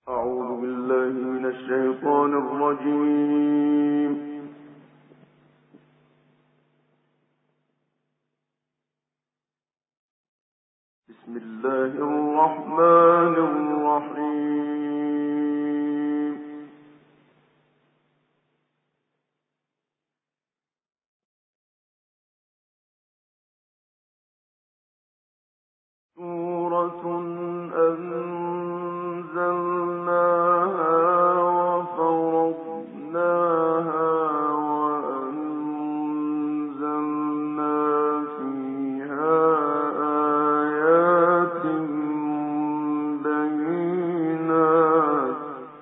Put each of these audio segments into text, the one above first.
أعوذ بالله من الشيطان الرجيم. بسم الله الرحمن الرحيم. سورة أنزلناها وفرضناها وأنزلنا فيها آيات بينات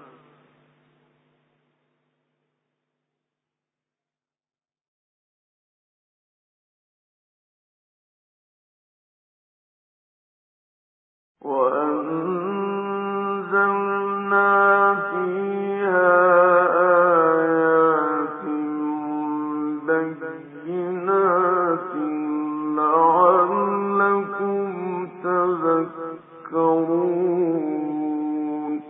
لعلكم تذكرون.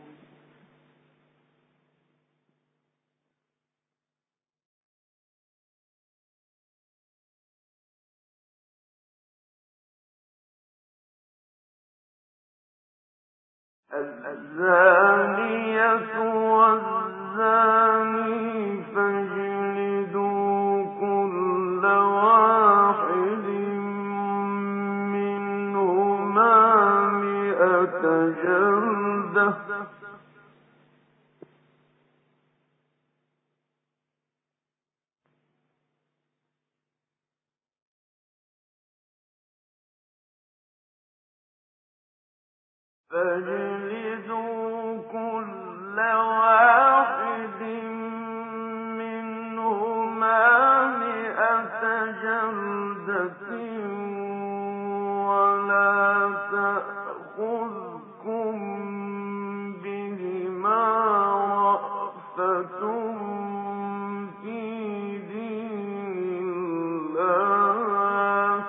الزانية والزاني فاجلدوا كل واحد منهما 100 جلدة فاجلدوا كل واحد منهما 100 جلدة ولا تأخذكم بهما رأفة في دين الله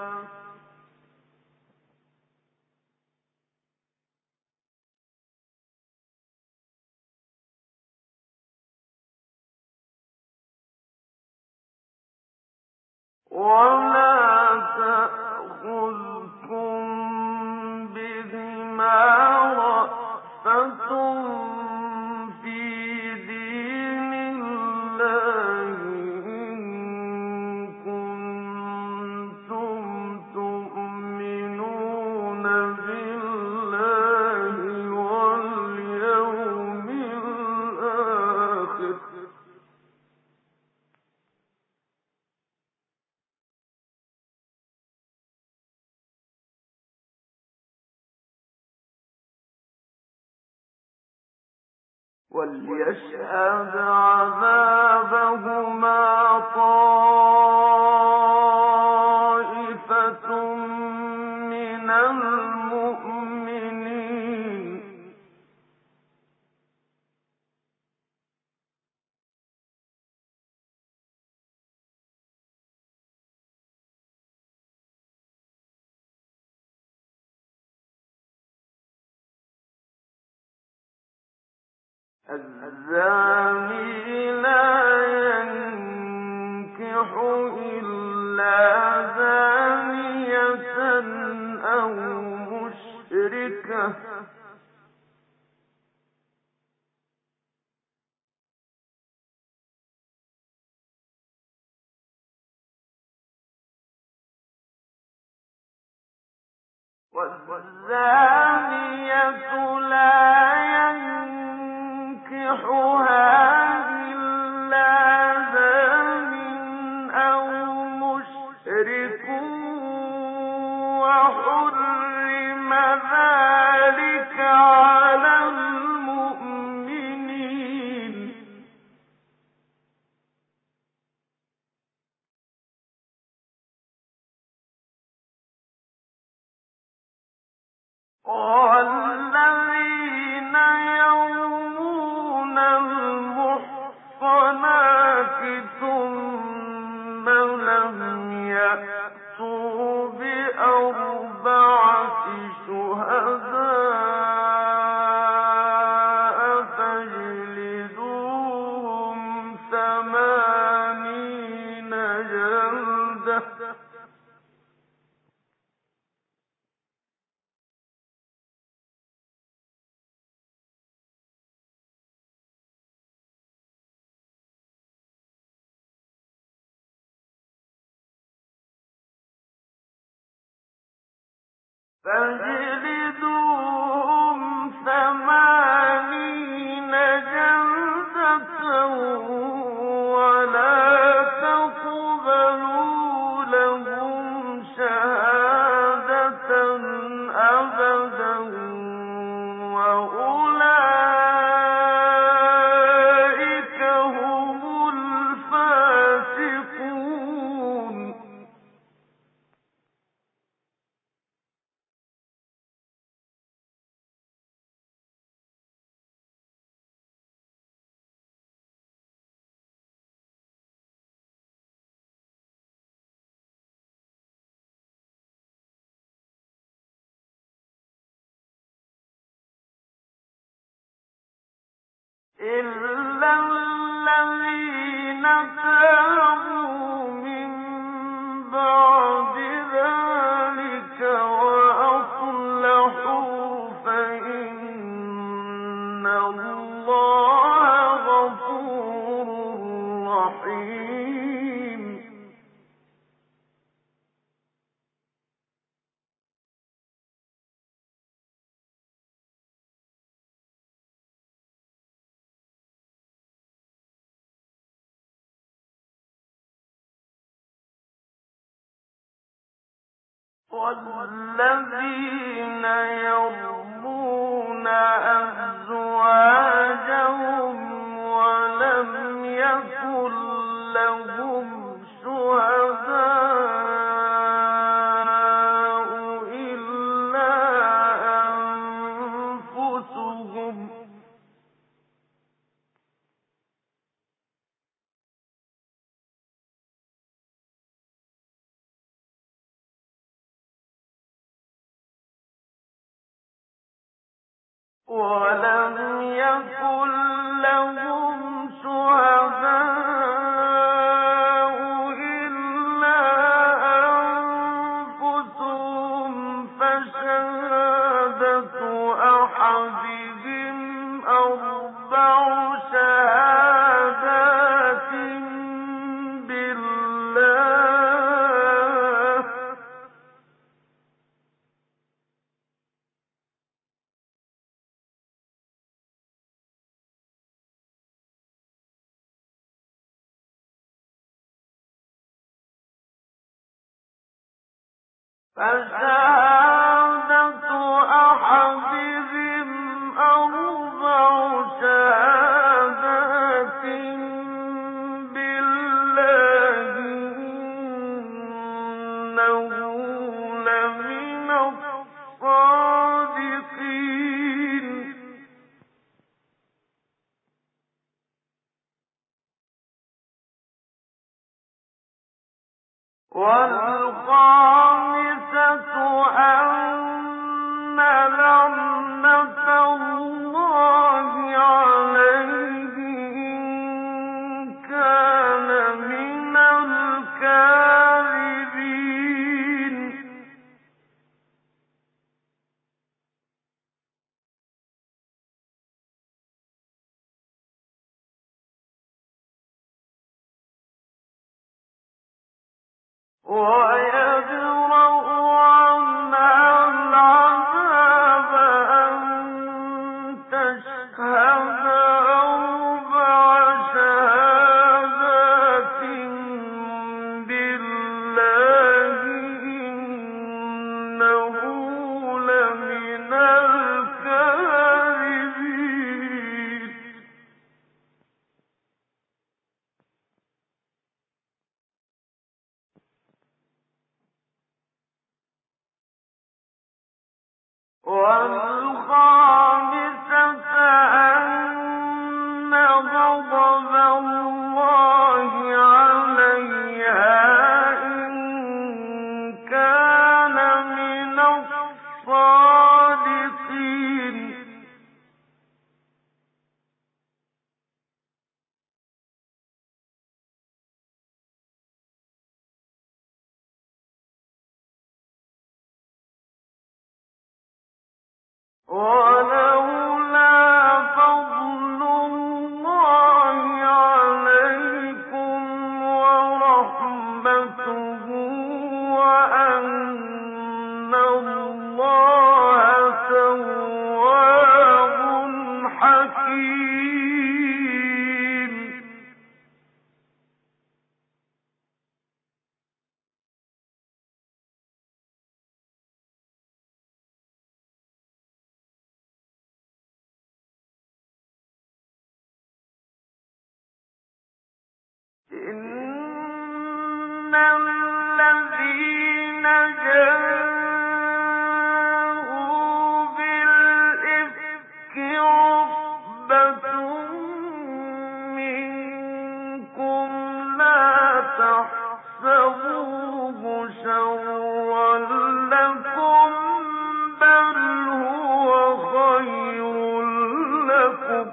إن كنتم تؤمنون بالله واليوم الآخر وليشهد عذابهما طائفة من المؤمنين الزاني لا ينكح إلا زانية أو مشركة والزانية لا ينكحها إلا زان أو مشرك وحرم ذلك على المؤمنين والذين فاجلدوهم 80 جلدة ولا تقبلوا لهم شهادة أبدا وأولئك هم الفاسقون. إلا الذين تابوا من بعد ذلك وأصلحوا فإن الله غفور رحيم. والذين يرمون أزواجهم ولم يكن لهم شهداء إلا أنفسهم فشهادة أحدهم أربع شهادات بالله فشهادة أحدهم أربع شهادات بالله إنه لمن الصادقين. والخامسة أن لعنة الله عليه إن كان من الكاذبين. ويدرأ عنها العذاب أن تشهد أربع شهادات بالله إنه لمن الكاذبين. والخامسة أن غضب الله عليها إن كان من الصادقين. ولولا فضل الله عليكم ورحمته وأن الله جاءوا بالإفك عصبة منكم لا تحسبوه شرا لكم بل هو خير لكم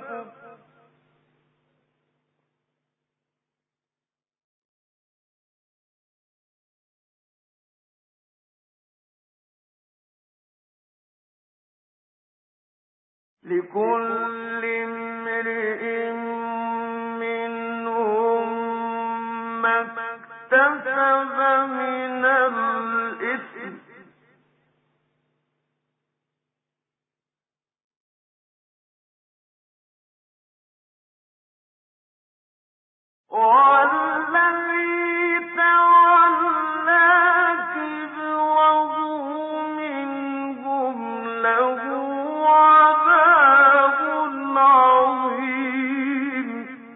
لكل امرئ منهم ما اكتسب من الإثم والذي تولى كبره منهم له عذاب عظيم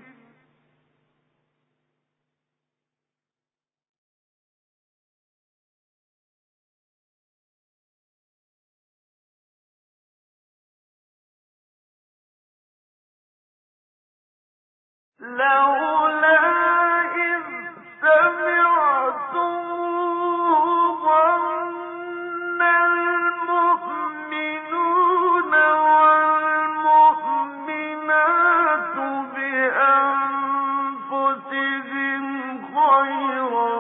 لولا إذ سمعتموه ظن المؤمنون والمؤمنات بأنفسهم خيرا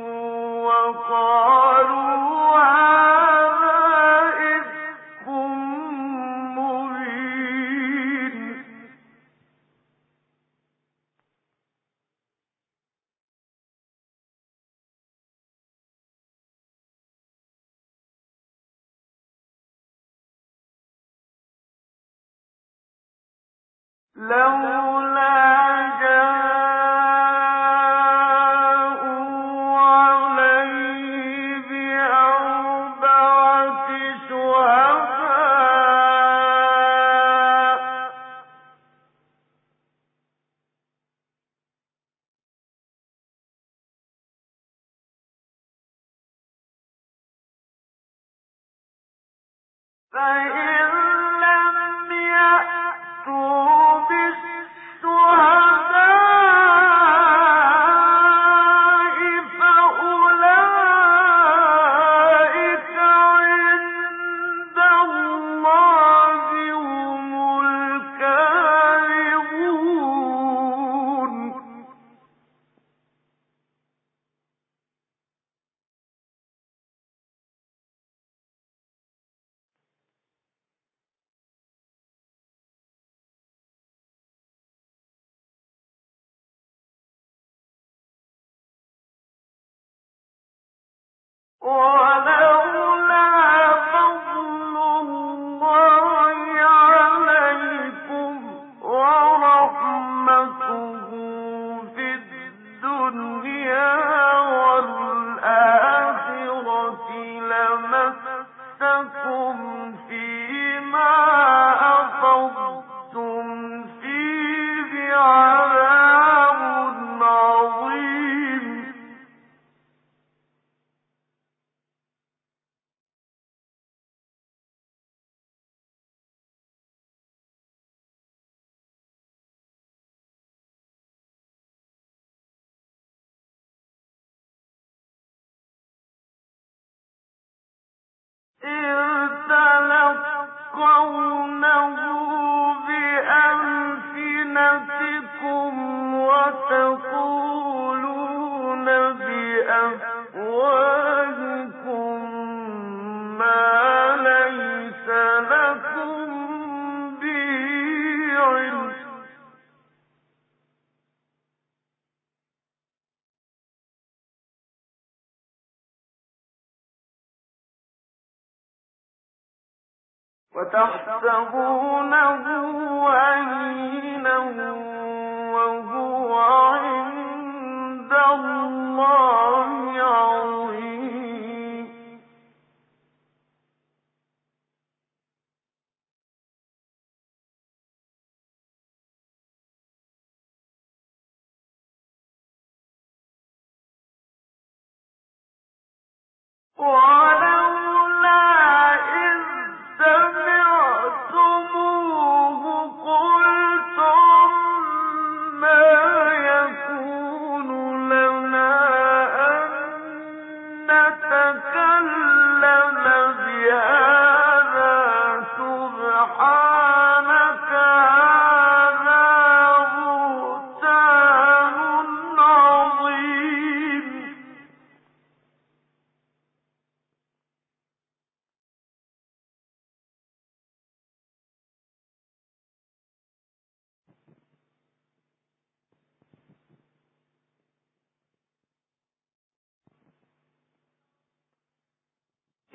وقالوا هذا إفك مبين لولا جاءوا عليه بأربعة شهداء فإن لم يأتوا بالشهداء فأولئك عند الله هم الكاذبون ولولا فضل الله عليكم ورحمته في الدنيا والآخرة لمسكم فيما أفضتم فيه عذاب عظيم إذ تلقونه بألسنتكم وتقولون بأفواهكم ما ليس لكم به علم وتحسبونه هينا وهو عند الله عظيم وعلى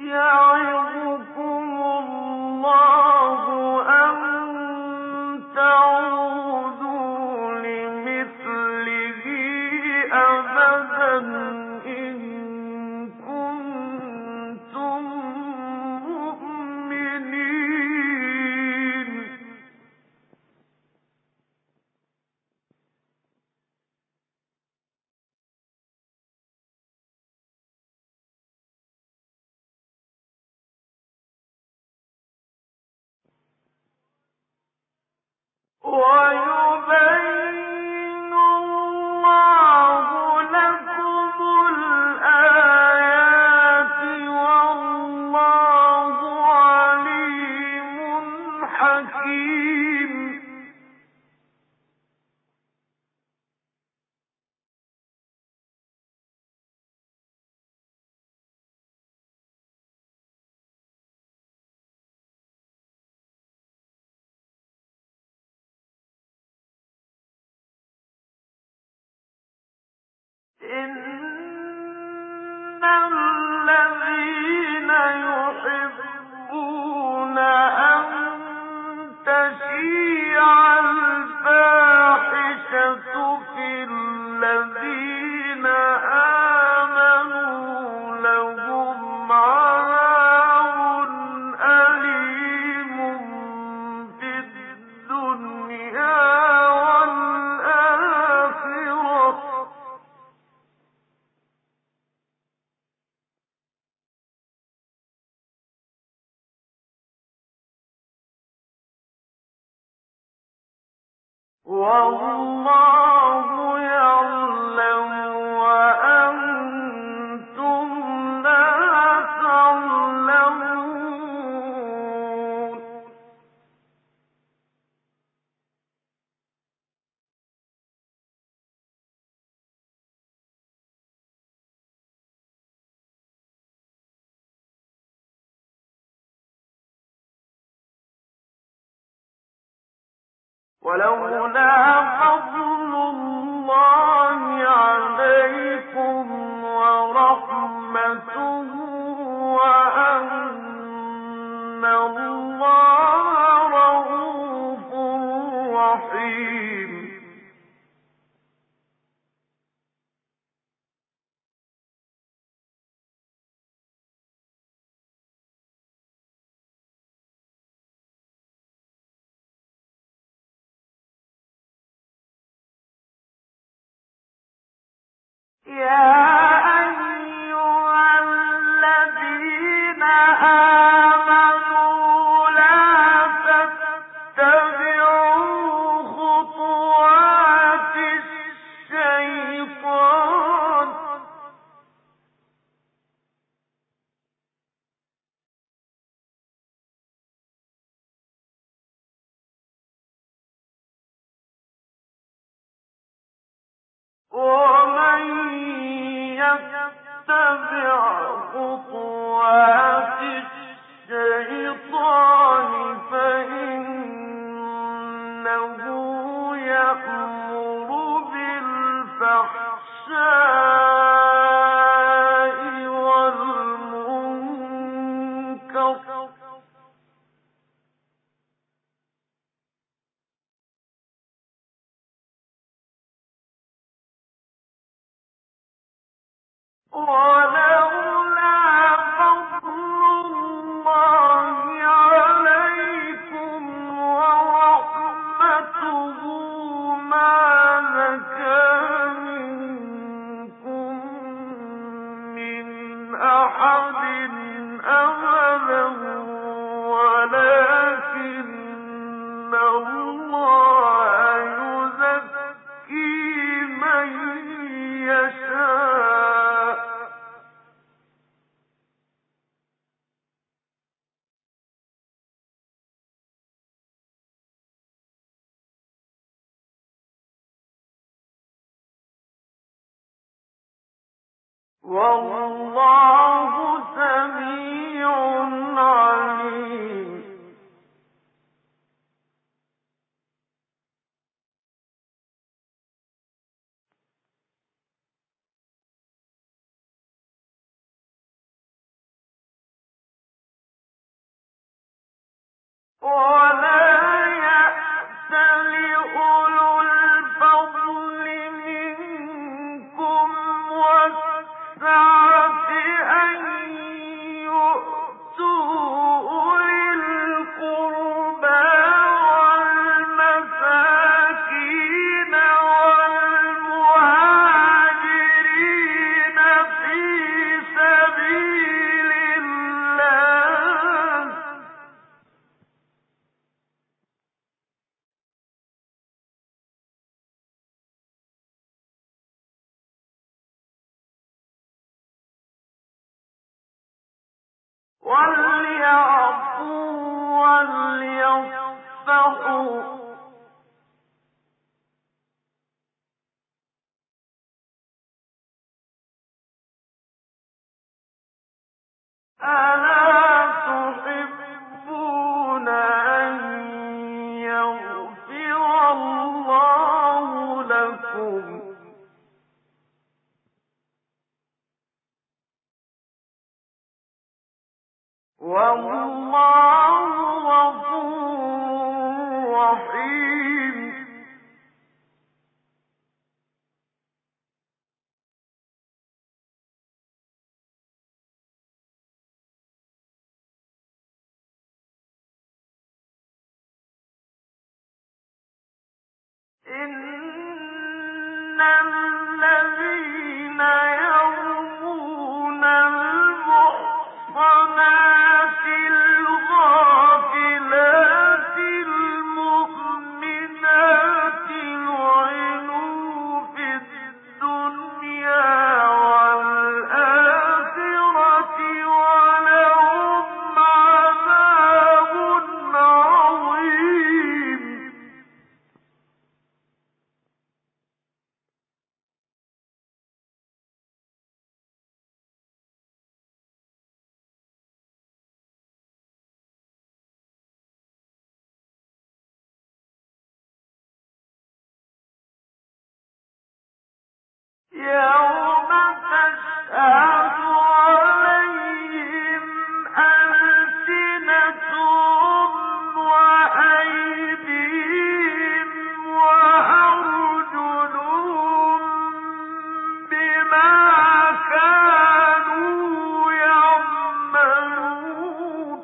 يعظكم الله أن تعودوا لمثله أبدا إن كنتم مؤمنين. ويبين الله لكم الآيات والله عليم حكيم. إن الذين يحبون أن تشيع الفاحشة في الذين آمنوا لهم عذاب أليم في الدنيا والآخرة. والله يعلم وأنتم لا تعلمون. ولولا فضل الله عليكم ورحمته وأن الله رءوف رحيم. يا أيها الذين آمنوا لا تتبعوا خطوات الشيطان ومن يتبع خطوات الشيطان فإنه يأمر بالفحشاء والمنكر ولولا فضل الله عليكم ورحمته ما زكى منكم من أحد أبدا ولكن الله يزكي من يشاء والله سميع عليم. إن الذين يرمون المحصنات الغافلات المؤمنات لعنوا في الدنيا والآخرة ولهم عذاب عظيم. يوم تشهد عليهم ألسنتهم وأيديهم وأرجلهم بما كانوا يعملون.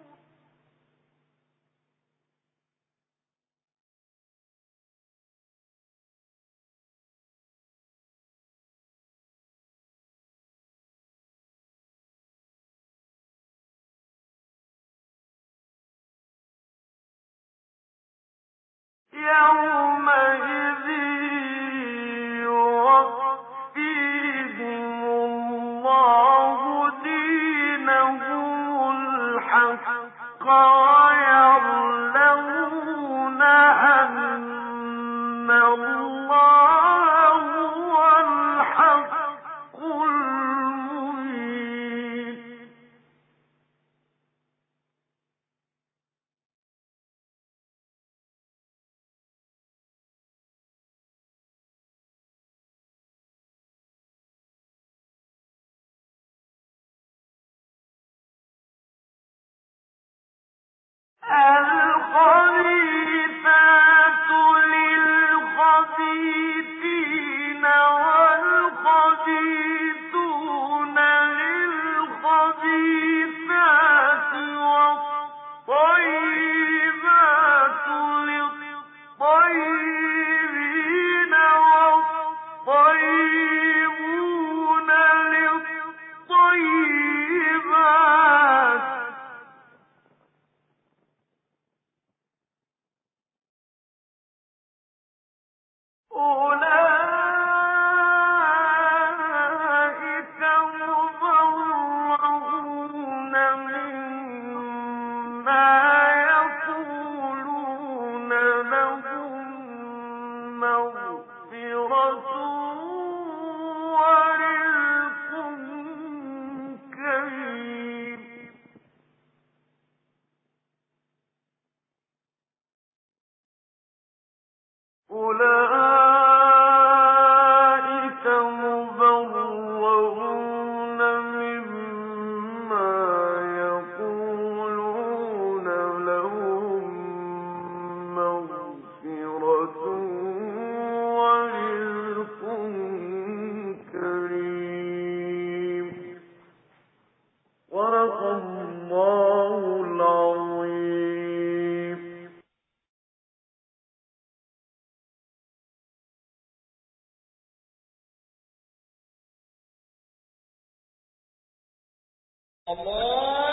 يومئذ يوفيهم الله دينهم الحق ويعلمون أن الله هو الحق المبين. الخبيثات للخبيثين والخبيثون للخبيثات والطيبات للطيبين والطيبون للطيبات. أولئك مبرؤون مما يقولون لهم مغفرة ورزق كريم. أولئك مبرؤون مما يقولون لهم الله